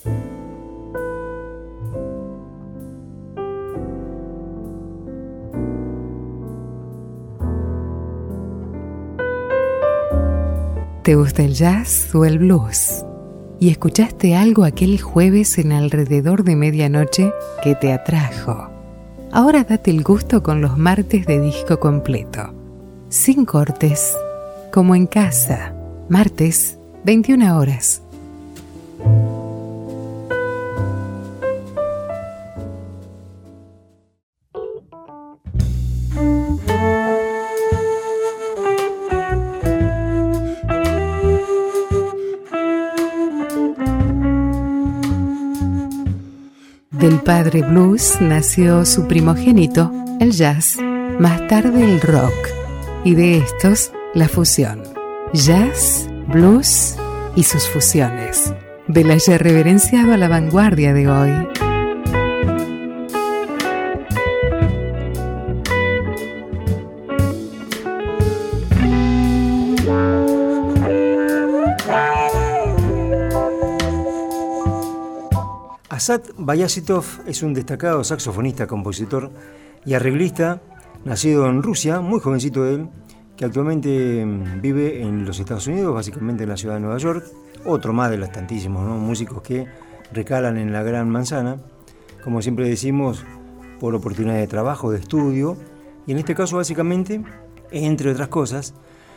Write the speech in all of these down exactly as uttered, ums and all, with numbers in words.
¿Te gusta el jazz o el blues? ¿Y escuchaste algo aquel jueves en alrededor de medianoche que te atrajo? Ahora date el gusto con los martes de disco completo. Sin cortes, como en casa. Martes, veintiuna horas. Del padre blues nació su primogénito, el jazz, más tarde el rock, y de estos, la fusión. Jazz, blues y sus fusiones. De la ya reverenciado a la vanguardia de hoy. Asad Bayazitov es un destacado saxofonista, compositor y arreglista, nacido en Rusia, muy jovencito él, que actualmente vive en los Estados Unidos, básicamente en la ciudad de Nueva York. Otro más de los tantísimos, ¿no?, músicos que recalan en la Gran Manzana, como siempre decimos, por oportunidades de trabajo, de estudio, y en este caso básicamente, entre otras cosas,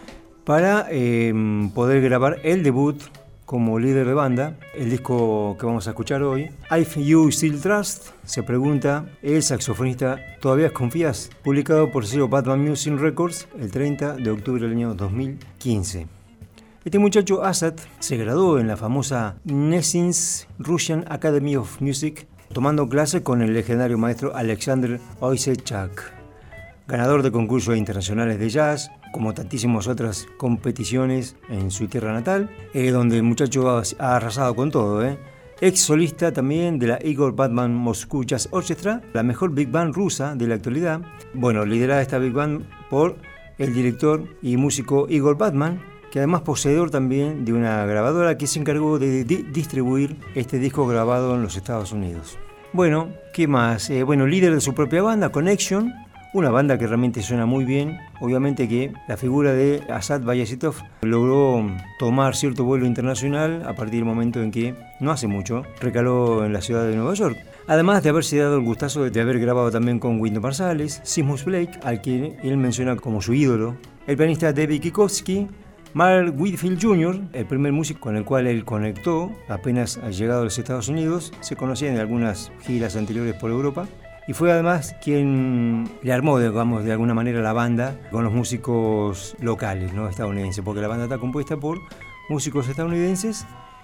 para eh, poder grabar el debut como líder de banda. El disco que vamos a escuchar hoy, If You Still Trust, se pregunta el saxofonista, ¿todavía confías? Publicado por sello Batman Music Records el treinta de octubre del año dos mil quince. Este muchacho Asad se graduó en la famosa Nesins Russian Academy of Music, tomando clases con el legendario maestro Alexander Oysechak, ganador de concursos internacionales de jazz, como tantísimas otras competiciones en su tierra natal, eh, donde el muchacho ha, ha arrasado con todo. Eh. Ex solista también de la Igor Batman Moscow Jazz Orchestra, la mejor big band rusa de la actualidad. Bueno, liderada esta big band por el director y músico Igor Batman, que además poseedor también de una grabadora que se encargó de di- distribuir este disco grabado en los Estados Unidos. Bueno, ¿qué más? Eh, bueno, líder de su propia banda, Connection, una banda que realmente suena muy bien. Obviamente que la figura de Asad Bayazitov logró tomar cierto vuelo internacional a partir del momento en que, no hace mucho, recaló en la ciudad de Nueva York. Además de haberse dado el gustazo de haber grabado también con Wynton Marsalis, Seamus Blake, al que él menciona como su ídolo, el pianista David Kikowski, Mark Whitfield junior, el primer músico con el cual él conectó apenas llegado a los Estados Unidos, se conocían de algunas giras anteriores por Europa, y fue además quien le armó, digamos, de alguna manera la banda con los músicos locales, ¿no?, estadounidenses, porque la banda está compuesta por músicos estadounidenses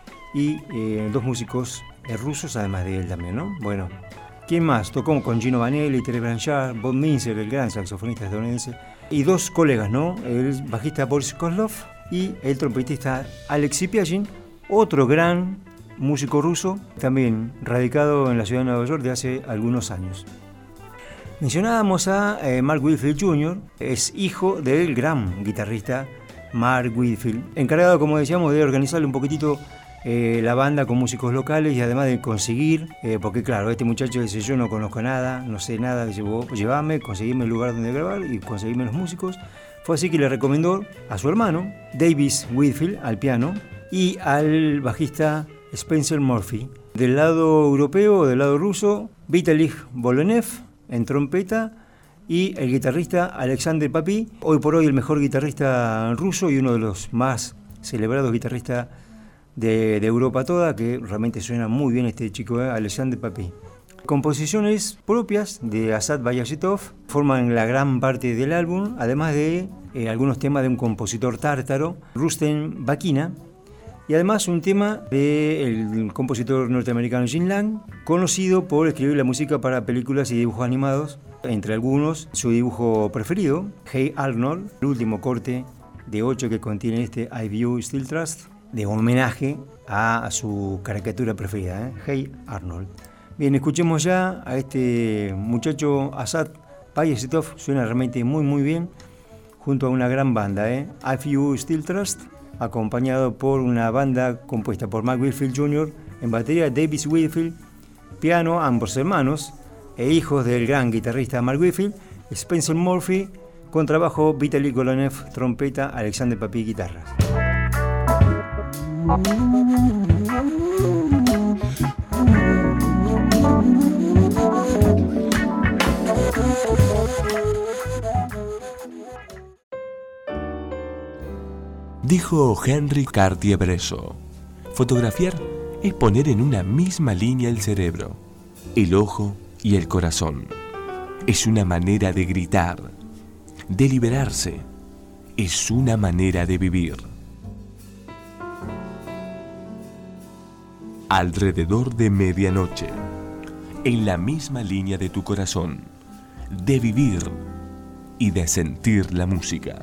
y eh, dos músicos eh, rusos, además de él también, ¿no? Bueno, ¿quién más? Tocó con Gino Vanelli, Terry Blanchard, Bob Minzer, el gran saxofonista estadounidense, y dos colegas, ¿no?, el bajista Boris Kozlov y el trompetista Alexei Piazhin, otro gran músico ruso, también radicado en la ciudad de Nueva York de hace algunos años. Mencionábamos a eh, Mark Whitfield junior, es hijo del gran guitarrista Mark Whitfield, encargado, como decíamos, de organizarle un poquitito eh, la banda con músicos locales y además de conseguir, eh, porque claro, este muchacho dice, yo no conozco nada, no sé nada, dice, vos llévame, conseguirme el lugar donde grabar y conseguirme los músicos. Fue así que le recomendó a su hermano, Davis Whitfield, al piano, y al bajista Spencer Murphy. Del lado europeo, del lado ruso, Vitaly Volonev en trompeta y el guitarrista Alexander Papy, hoy por hoy el mejor guitarrista ruso y uno de los más celebrados guitarristas de, de Europa toda, que realmente suena muy bien este chico, eh, Alexander Papy. Composiciones propias de Asad Bayazitov forman la gran parte del álbum, además de eh, algunos temas de un compositor tártaro, Rustem Bakina, y además un tema del compositor norteamericano Gene Lang, conocido por escribir la música para películas y dibujos animados, entre algunos su dibujo preferido, Hey Arnold, el último corte de ocho que contiene este If You Still Trust, de homenaje a su caricatura preferida, ¿eh? Hey Arnold. Bien, escuchemos ya a este muchacho Asad Bayazitov, suena realmente muy muy bien, junto a una gran banda, ¿eh? If You Still Trust, acompañado por una banda compuesta por Mark Whitfield junior, En batería, Davis Whitfield. Piano, ambos hermanos e hijos del gran guitarrista Mark Whitfield. Spencer Murphy. Contrabajo, Vitaly Golonev. Trompeta, Alexander Papi, guitarra. Dijo Henry Cartier-Bresson, fotografiar es poner en una misma línea el cerebro, el ojo y el corazón. Es una manera de gritar, de liberarse. Es una manera de vivir. Alrededor de medianoche, en la misma línea de tu corazón, de vivir y de sentir la música.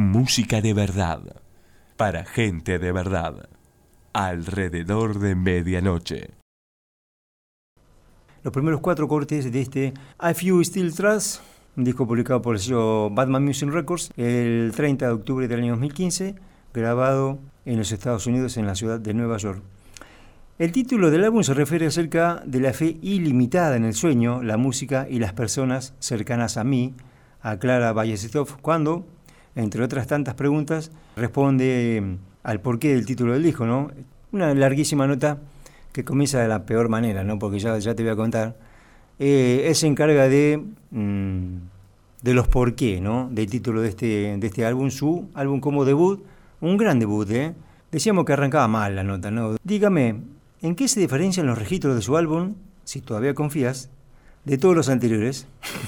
Música de verdad, para gente de verdad, alrededor de medianoche. Los primeros cuatro cortes de este I Few Still Trust, un disco publicado por el sello Batman Music Records el treinta de octubre del año dos mil quince, grabado en los Estados Unidos, en la ciudad de Nueva York. El título del álbum se refiere acerca de la fe ilimitada en el sueño, la música y las personas cercanas a mí, aclara Bayezidov, cuando, entre otras tantas preguntas, responde al porqué del título del disco, ¿no? Una larguísima nota que comienza de la peor manera, ¿no? Porque ya, ya te voy a contar. Eh, él se encarga de, mmm, de los porqué, ¿no? Del título de este, de este álbum, su álbum como debut, un gran debut, ¿eh? Decíamos que arrancaba mal la nota, ¿no? Dígame, ¿en qué se diferencian los registros de su álbum, si todavía confías, de todos los anteriores?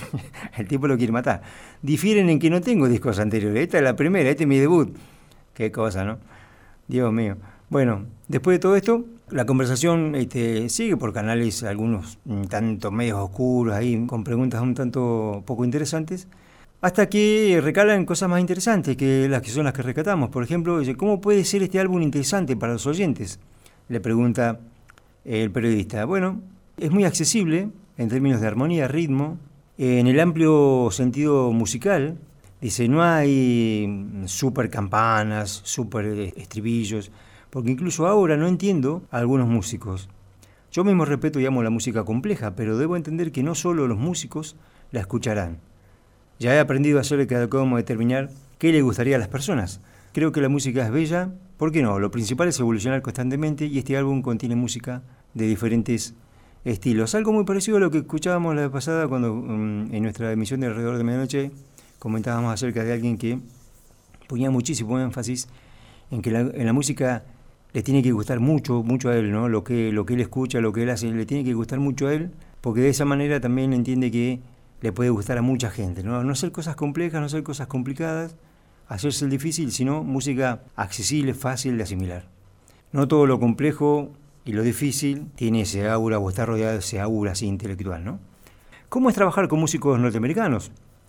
El tipo lo quiere matar. Difieren en que no tengo discos anteriores. Esta es la primera, este es mi debut. Qué cosa, ¿no? Dios mío. Bueno, después de todo esto, la conversación este, sigue por canales, algunos un tanto medios oscuros, ahí con preguntas un tanto poco interesantes, hasta que recalan cosas más interesantes que las que son las que rescatamos. Por ejemplo, dice, ¿cómo puede ser este álbum interesante para los oyentes?, le pregunta el periodista. Bueno, es muy accesible en términos de armonía, ritmo, en el amplio sentido musical. Dice, no hay super campanas, super estribillos, porque incluso ahora no entiendo a algunos músicos. Yo mismo respeto y amo la música compleja, pero debo entender que no solo los músicos la escucharán. Ya he aprendido acerca de cómo determinar qué le gustaría a las personas. Creo que la música es bella, ¿por qué no? Lo principal es evolucionar constantemente y este álbum contiene música de diferentes estilos. Algo muy parecido a lo que escuchábamos la vez pasada cuando um, en nuestra emisión de Alrededor de Medianoche comentábamos acerca de alguien que ponía muchísimo énfasis en que la, en la música le tiene que gustar mucho, mucho a él, ¿no? Lo que, lo que él escucha, lo que él hace, le tiene que gustar mucho a él, porque de esa manera también entiende que le puede gustar a mucha gente, ¿no? No hacer cosas complejas, no hacer cosas complicadas, hacerse el difícil, sino música accesible, fácil de asimilar. No todo lo complejo y lo difícil tiene ese aura o está rodeado de ese aura así intelectual, ¿no? ¿Cómo es trabajar con músicos norteamericanos?,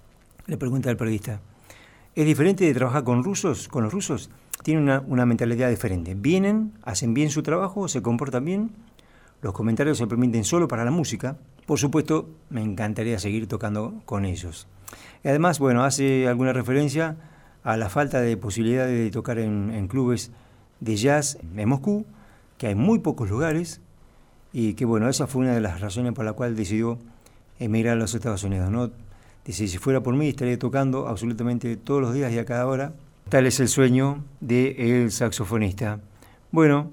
le pregunta el periodista. ¿Es diferente de trabajar con rusos? Con los rusos tienen una, una mentalidad diferente. Vienen, hacen bien su trabajo, se comportan bien. Los comentarios se permiten solo para la música. Por supuesto, me encantaría seguir tocando con ellos. Y además, bueno, hace alguna referencia a la falta de posibilidades de tocar en, en clubes de jazz en Moscú, que hay muy pocos lugares, y que, bueno, esa fue una de las razones por la cual decidió emigrar a los Estados Unidos, ¿no? Dice, si fuera por mí estaría tocando absolutamente todos los días y a cada hora. Tal es el sueño del saxofonista. Bueno,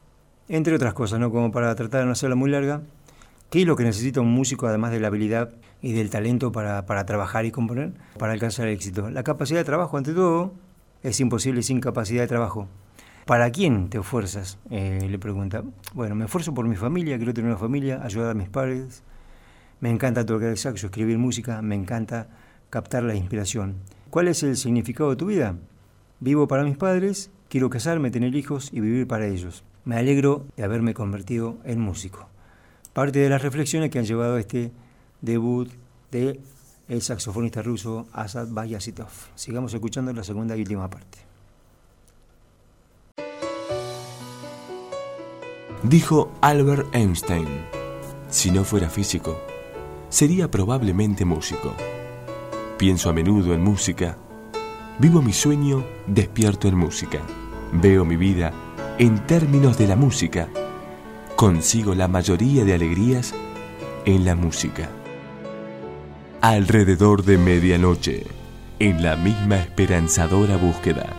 entre otras cosas, ¿no? Como para tratar de no hacerla muy larga, ¿qué es lo que necesita un músico además de la habilidad y del talento para, para trabajar y componer, para alcanzar el éxito? La capacidad de trabajo, ante todo, es imposible sin capacidad de trabajo. ¿Para quién te esfuerzas?, eh, le pregunta. Bueno, me esfuerzo por mi familia, quiero tener una familia, ayudar a mis padres. Me encanta tocar el saxo, escribir música, me encanta captar la inspiración. ¿Cuál es el significado de tu vida? Vivo para mis padres, quiero casarme, tener hijos y vivir para ellos. Me alegro de haberme convertido en músico. Parte de las reflexiones que han llevado a este debut de el saxofonista ruso Asad Bayezidov. Sigamos escuchando la segunda y última parte. Dijo Albert Einstein, si no fuera físico, sería probablemente músico. Pienso a menudo en música, vivo mi sueño despierto en música, veo mi vida en términos de la música, consigo la mayoría de alegrías en la música. Alrededor de medianoche, en la misma esperanzadora búsqueda.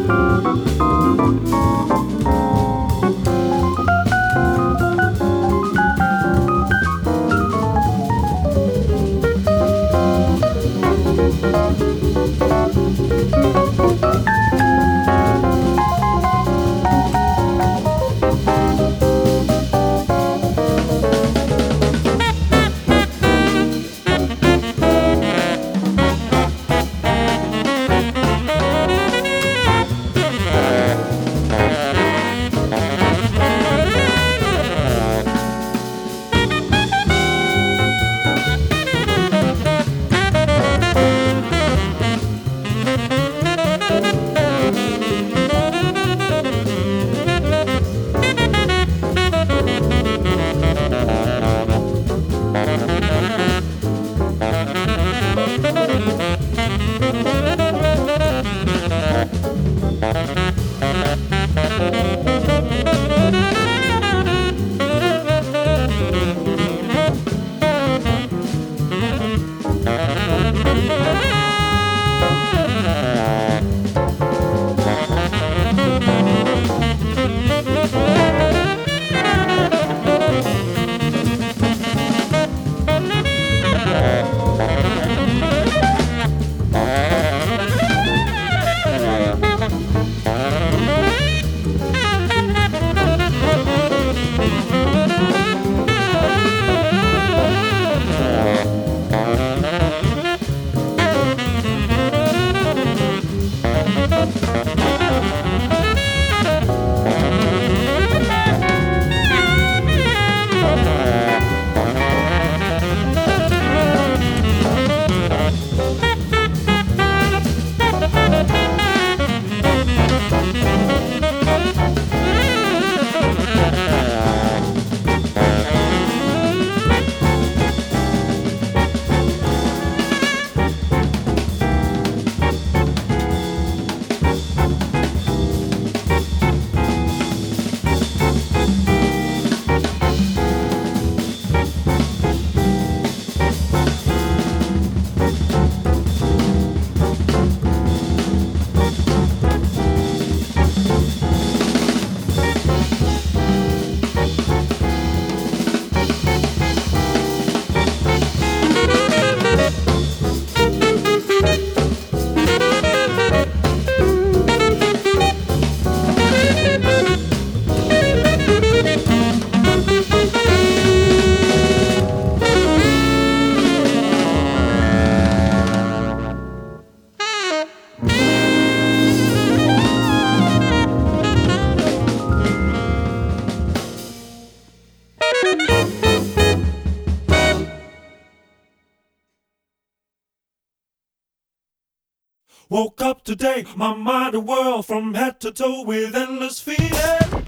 Woke up today, my mind a whirl from head to toe with endless feeling.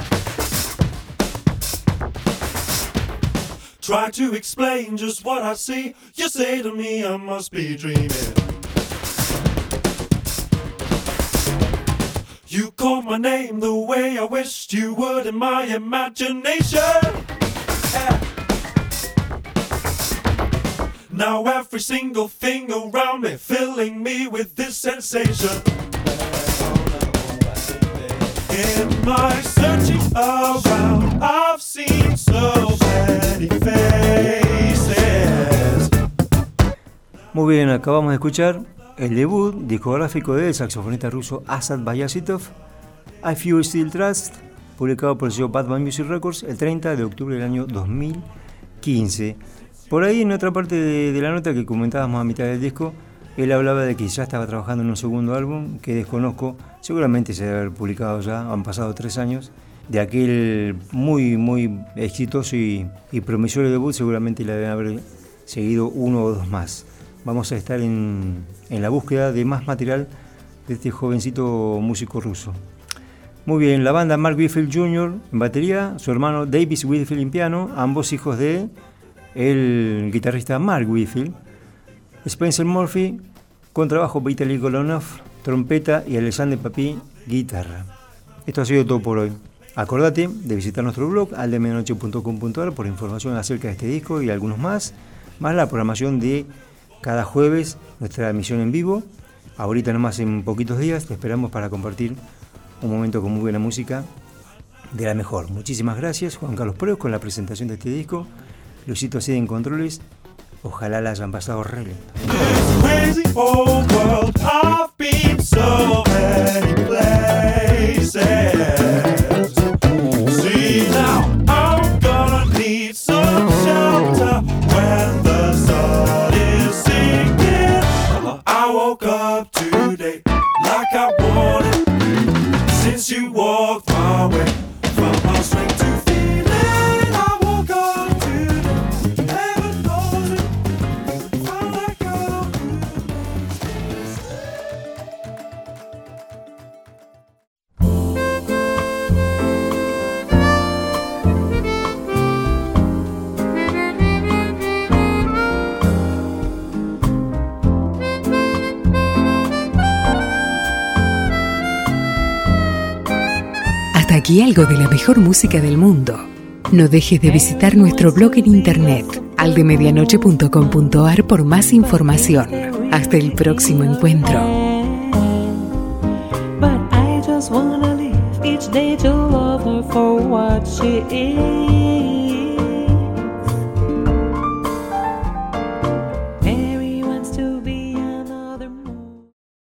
Try to explain just what I see. You say to me I must be dreaming. You called my name the way I wished you would in my imagination. Yeah. Now every single thing around me filling me with this sensation. In my searching around, I've seen so many faces. Muy bien, acabamos de escuchar el debut discográfico del saxofonista ruso Asad Bayazitov, I Few Still Trust, publicado por el sello Bad Bad Music Records el treinta de octubre del año dos mil quince. Por ahí, en otra parte de, de la nota que comentábamos a mitad del disco, él hablaba de que ya estaba trabajando en un segundo álbum que desconozco, seguramente se debe haber publicado ya, han pasado tres años, de aquel muy, muy exitoso y, y promisorio debut, seguramente le deben haber seguido uno o dos más. Vamos a estar en, en la búsqueda de más material de este jovencito músico ruso. Muy bien, la banda Mark Whitfield junior en batería, su hermano Davis Whitfield en piano, ambos hijos de el guitarrista Mark Whitfield, Spencer Murphy, contrabajo, Vitaly Golonov, trompeta y Alexander Papin, guitarra. Esto ha sido todo por hoy. Acordate de visitar nuestro blog aldemedianoche punto com punto ar por información acerca de este disco y algunos más, más la programación de cada jueves, nuestra emisión en vivo. Ahorita nomás en poquitos días te esperamos para compartir un momento con muy buena música, de la mejor. Muchísimas gracias, Juan Carlos Preus, con la presentación de este disco. Luisito Así en controles. Ojalá la hayan pasado re lindo. Since you walked my way, from my strength to feeling, I woke up today. Heaven knows it, found that girl Hasta aquí algo de la mejor música del mundo. No dejes de visitar nuestro blog en internet, aldemedianoche punto com punto ar, por más información. Hasta el próximo encuentro. But I just wanna live each day to love her for what she is. Mary wants to be another moon.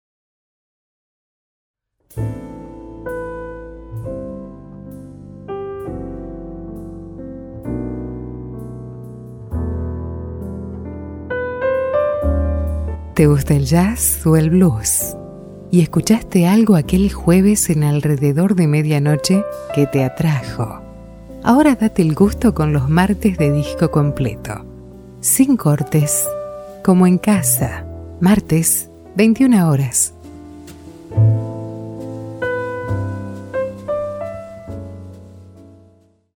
¿Te gusta el jazz o el blues? ¿Y escuchaste algo aquel jueves en alrededor de medianoche que te atrajo? Ahora date el gusto con los martes de disco completo. Sin cortes, como en casa. Martes, veintiuna horas.